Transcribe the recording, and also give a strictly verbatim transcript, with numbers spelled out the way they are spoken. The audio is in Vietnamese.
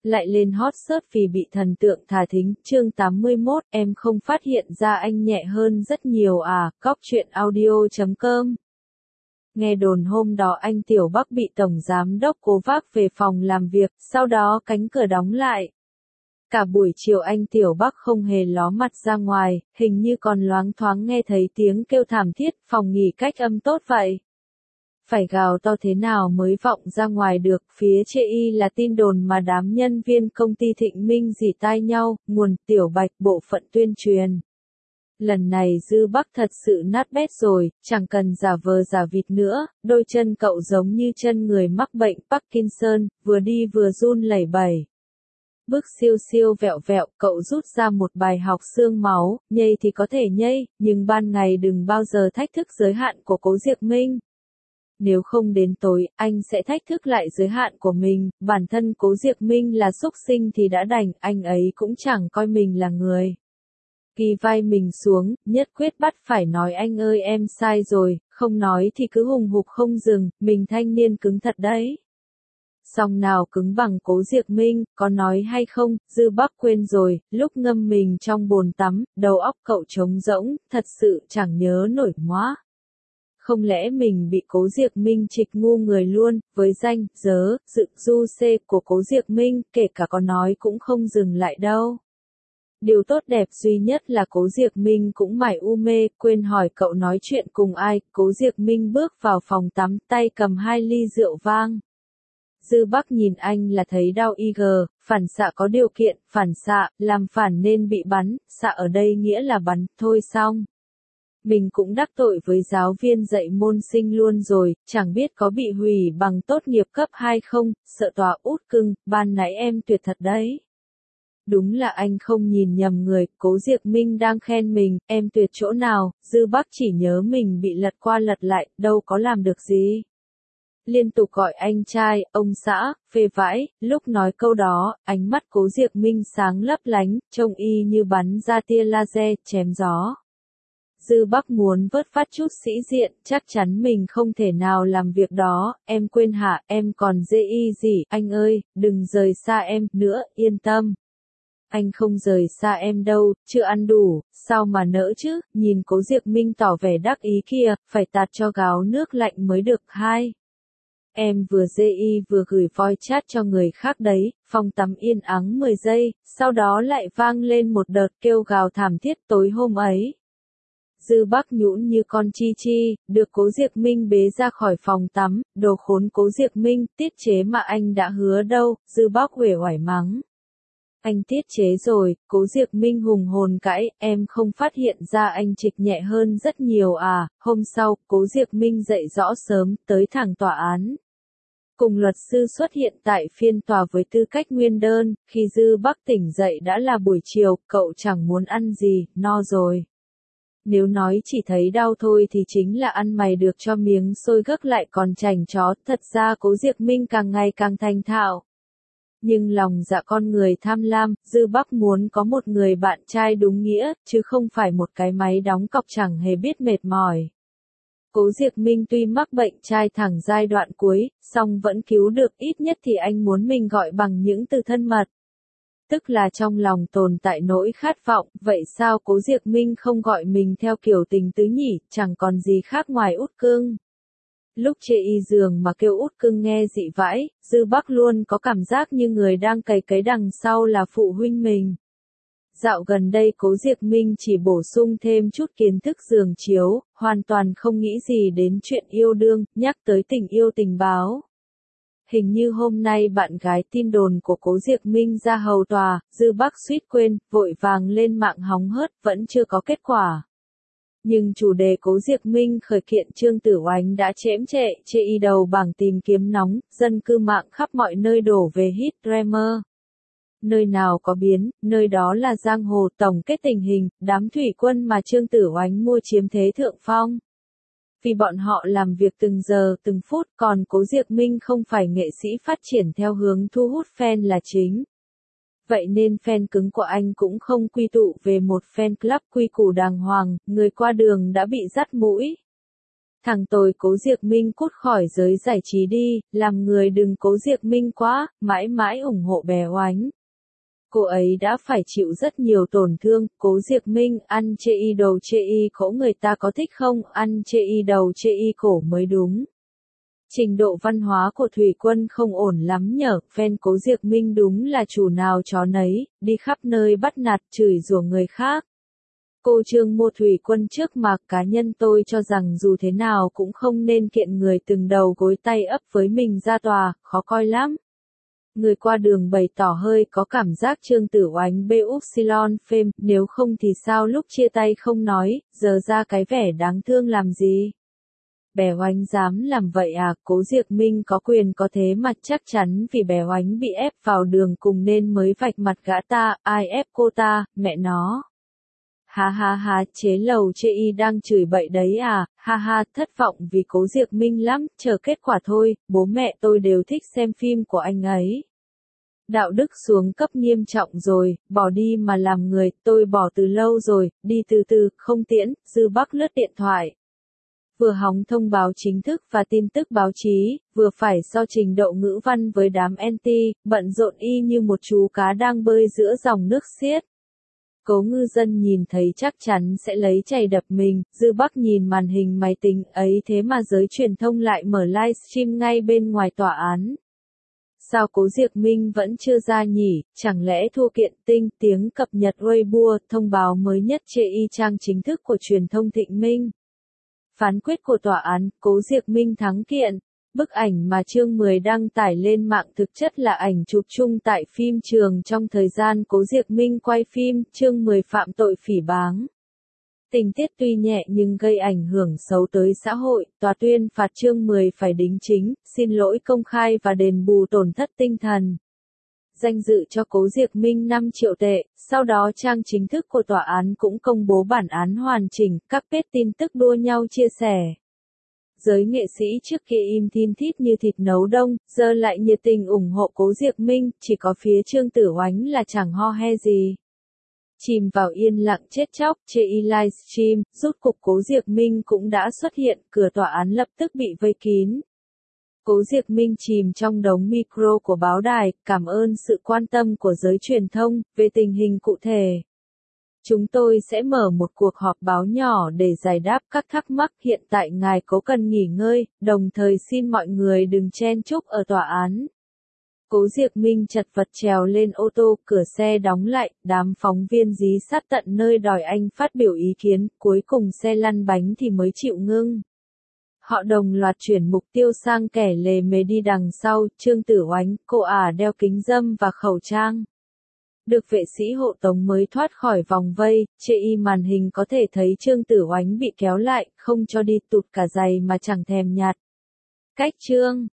Lại lên hot search vì bị thần tượng thả thính, chương tám mươi mốt, em không phát hiện ra anh nhẹ hơn rất nhiều à, cóc truyện audio chấm com. Nghe đồn hôm đó anh Tiểu Bắc bị Tổng Giám đốc Cố vác về phòng làm việc, sau đó cánh cửa đóng lại. Cả buổi chiều anh Tiểu Bắc không hề ló mặt ra ngoài, hình như còn loáng thoáng nghe thấy tiếng kêu thảm thiết, phòng nghỉ cách âm tốt vậy. Phải gào to thế nào mới vọng ra ngoài được, phía chê y là tin đồn mà đám nhân viên công ty Thịnh Minh rỉ tai nhau, nguồn Tiểu Bạch bộ phận tuyên truyền. Lần này Dư Bắc thật sự nát bét rồi, chẳng cần giả vờ giả vịt nữa, đôi chân cậu giống như chân người mắc bệnh Parkinson, vừa đi vừa run lẩy bẩy. Bước siêu siêu vẹo vẹo, cậu rút ra một bài học xương máu, nhây thì có thể nhây, nhưng ban ngày đừng bao giờ thách thức giới hạn của Cố Diệc Minh. Nếu không đến tối, anh sẽ thách thức lại giới hạn của mình, bản thân Cố Diệc Minh là súc sinh thì đã đành, anh ấy cũng chẳng coi mình là người. Ghi vai mình xuống, nhất quyết bắt phải nói anh ơi em sai rồi, không nói thì cứ hùng hục không dừng, mình thanh niên cứng thật đấy. Song nào cứng bằng Cố Diệc Minh, có nói hay không, Dư Bắc quên rồi, lúc ngâm mình trong bồn tắm, đầu óc cậu trống rỗng, thật sự chẳng nhớ nổi móa. Không lẽ mình bị Cố Diệc Minh trịch ngu người luôn, với danh, dớ, dự, du xê của Cố Diệc Minh, kể cả có nói cũng không dừng lại đâu. Điều tốt đẹp duy nhất là Cố Diệc Minh cũng mải u mê, quên hỏi cậu nói chuyện cùng ai, Cố Diệc Minh bước vào phòng tắm, tay cầm hai ly rượu vang. Dư Bắc nhìn anh là thấy đau y gờ, phản xạ có điều kiện, phản xạ, làm phản nên bị bắn, xạ ở đây nghĩa là bắn, thôi xong. Mình cũng đắc tội với giáo viên dạy môn sinh luôn rồi, chẳng biết có bị hủy bằng tốt nghiệp cấp hai không, sợ tòa út cưng, ban nãy em tuyệt thật đấy. Đúng là anh không nhìn nhầm người, Cố Diệc Minh đang khen mình, em tuyệt chỗ nào, Dư Bắc chỉ nhớ mình bị lật qua lật lại, đâu có làm được gì. Liên tục gọi anh trai, ông xã, phê vãi, lúc nói câu đó, ánh mắt Cố Diệc Minh sáng lấp lánh, trông y như bắn ra tia laser, chém gió. Dư Bắc muốn vớt phát chút sĩ diện, chắc chắn mình không thể nào làm việc đó, em quên hả, em còn dê y gì, anh ơi, đừng rời xa em, nữa, yên tâm. Anh không rời xa em đâu, chưa ăn đủ, sao mà nỡ chứ, nhìn Cố Diệc Minh tỏ vẻ đắc ý kia, phải tạt cho gáo nước lạnh mới được, hai. Em vừa dê y vừa gửi voice chat cho người khác đấy, phòng tắm yên ắng mười giây, sau đó lại vang lên một đợt kêu gào thảm thiết tối hôm ấy. Dư Bắc nhũn như con chi chi, được Cố Diệc Minh bế ra khỏi phòng tắm, đồ khốn Cố Diệc Minh, tiết chế mà anh đã hứa đâu, Dư Bắc uể oải mắng. Anh tiết chế rồi, Cố Diệc Minh hùng hồn cãi, em không phát hiện ra anh trịch nhẹ hơn rất nhiều à, hôm sau, Cố Diệc Minh dậy rõ sớm, tới thẳng tòa án. Cùng luật sư xuất hiện tại phiên tòa với tư cách nguyên đơn, khi Dư Bắc tỉnh dậy đã là buổi chiều, cậu chẳng muốn ăn gì, no rồi. Nếu nói chỉ thấy đau thôi thì chính là ăn mày được cho miếng xôi gấc lại còn chảnh chó, thật ra Cố Diệc Minh càng ngày càng thành thạo. Nhưng lòng dạ con người tham lam, Dư Bắc muốn có một người bạn trai đúng nghĩa, chứ không phải một cái máy đóng cọc chẳng hề biết mệt mỏi. Cố Diệc Minh tuy mắc bệnh trai thẳng giai đoạn cuối, song vẫn cứu được, ít nhất thì anh muốn mình gọi bằng những từ thân mật. Tức là trong lòng tồn tại nỗi khát vọng, vậy sao Cố Diệc Minh không gọi mình theo kiểu tình tứ nhỉ, chẳng còn gì khác ngoài út cưng. Lúc chê y giường mà kêu út cưng nghe dị vãi, Dư Bắc luôn có cảm giác như người đang cày cấy đằng sau là phụ huynh mình. Dạo gần đây Cố Diệc Minh chỉ bổ sung thêm chút kiến thức giường chiếu, hoàn toàn không nghĩ gì đến chuyện yêu đương, nhắc tới tình yêu tình báo. Hình như hôm nay bạn gái tin đồn của Cố Diệc Minh ra hầu tòa, Dư Bắc suýt quên, vội vàng lên mạng hóng hớt, vẫn chưa có kết quả. Nhưng chủ đề Cố Diệc Minh khởi kiện Trương Tử Oánh đã chễm trệ, chê y đầu bảng tìm kiếm nóng, dân cư mạng khắp mọi nơi đổ về hit Dreamer. Nơi nào có biến, nơi đó là giang hồ. Tổng kết tình hình, đám thủy quân mà Trương Tử Oánh mua chiếm thế thượng phong. Vì bọn họ làm việc từng giờ, từng phút, còn Cố Diệc Minh không phải nghệ sĩ phát triển theo hướng thu hút fan là chính. Vậy nên fan cứng của anh cũng không quy tụ về một fan club quy củ đàng hoàng, người qua đường đã bị dắt mũi. Thằng tồi Cố Diệc Minh cút khỏi giới giải trí đi, làm người đừng Cố Diệc Minh quá, mãi mãi ủng hộ bé Oánh. Cô ấy đã phải chịu rất nhiều tổn thương, Cố Diệc Minh, ăn chê y đầu chê y cổ người ta có thích không, ăn chê y đầu chê y cổ mới đúng. Trình độ văn hóa của Thủy Quân không ổn lắm nhở, fan Cố Diệc Minh đúng là chủ nào chó nấy, đi khắp nơi bắt nạt chửi rủa người khác. Cô Trương Mô Thủy Quân trước mà cá nhân tôi cho rằng dù thế nào cũng không nên kiện người từng đầu gối tay ấp với mình ra tòa, khó coi lắm. Người qua đường bày tỏ hơi có cảm giác Trương Tử Oánh bê upsilon phêm, nếu không thì sao lúc chia tay không nói, giờ ra cái vẻ đáng thương làm gì. Bé Oánh dám làm vậy à, Cố Diệc Minh có quyền có thế mà chắc chắn vì bé Oánh bị ép vào đường cùng nên mới vạch mặt gã ta, ai ép cô ta, mẹ nó. Ha ha ha, chế lầu chê y đang chửi bậy đấy à, ha ha, thất vọng vì Cố Diệc Minh lắm, chờ kết quả thôi, bố mẹ tôi đều thích xem phim của anh ấy. Đạo đức xuống cấp nghiêm trọng rồi, bỏ đi mà làm người, tôi bỏ từ lâu rồi, đi từ từ, không tiễn, Dư Bắc lướt điện thoại. Vừa hóng thông báo chính thức và tin tức báo chí, vừa phải so trình độ ngữ văn với đám anti, bận rộn y như một chú cá đang bơi giữa dòng nước xiết. Cố ngư dân nhìn thấy chắc chắn sẽ lấy chày đập mình, Dư Bắc nhìn màn hình máy tính ấy thế mà giới truyền thông lại mở livestream ngay bên ngoài tòa án. Sao Cố Diệc Minh vẫn chưa ra nhỉ, chẳng lẽ thua kiện tinh tiếng cập nhật Weibo, thông báo mới nhất chê y trang chính thức của truyền thông Thịnh Minh. Phán quyết của tòa án, Cố Diệc Minh thắng kiện. Bức ảnh mà Chương mười đăng tải lên mạng thực chất là ảnh chụp chung tại phim trường trong thời gian Cố Diệc Minh quay phim, Chương mười phạm tội phỉ báng. Tình tiết tuy nhẹ nhưng gây ảnh hưởng xấu tới xã hội, tòa tuyên phạt Chương mười phải đính chính, xin lỗi công khai và đền bù tổn thất tinh thần. Danh dự cho Cố Diệc Minh năm triệu tệ, sau đó trang chính thức của tòa án cũng công bố bản án hoàn chỉnh, các page tin tức đua nhau chia sẻ. Giới nghệ sĩ trước kia im thin thít như thịt nấu đông, giờ lại nhiệt tình ủng hộ Cố Diệc Minh, chỉ có phía Trương Tử Oánh là chẳng ho he gì. Chìm vào yên lặng chết chóc, chê y livestream, rút cục Cố Diệc Minh cũng đã xuất hiện, cửa tòa án lập tức bị vây kín. Cố Diệc Minh chìm trong đống micro của báo đài, cảm ơn sự quan tâm của giới truyền thông, về tình hình cụ thể. Chúng tôi sẽ mở một cuộc họp báo nhỏ để giải đáp các thắc mắc, hiện tại ngài Cố cần nghỉ ngơi, đồng thời xin mọi người đừng chen chúc ở tòa án. Cố Diệc Minh chật vật trèo lên ô tô, cửa xe đóng lại, đám phóng viên dí sát tận nơi đòi anh phát biểu ý kiến, cuối cùng xe lăn bánh thì mới chịu ngưng. Họ đồng loạt chuyển mục tiêu sang kẻ lề mề đi đằng sau, Trương Tử Oánh, cô ả đeo kính râm và khẩu trang. Được vệ sĩ hộ tống mới thoát khỏi vòng vây, chê y màn hình có thể thấy Trương Tử Oánh bị kéo lại, không cho đi tụt cả giày mà chẳng thèm nhặt. Cách Trương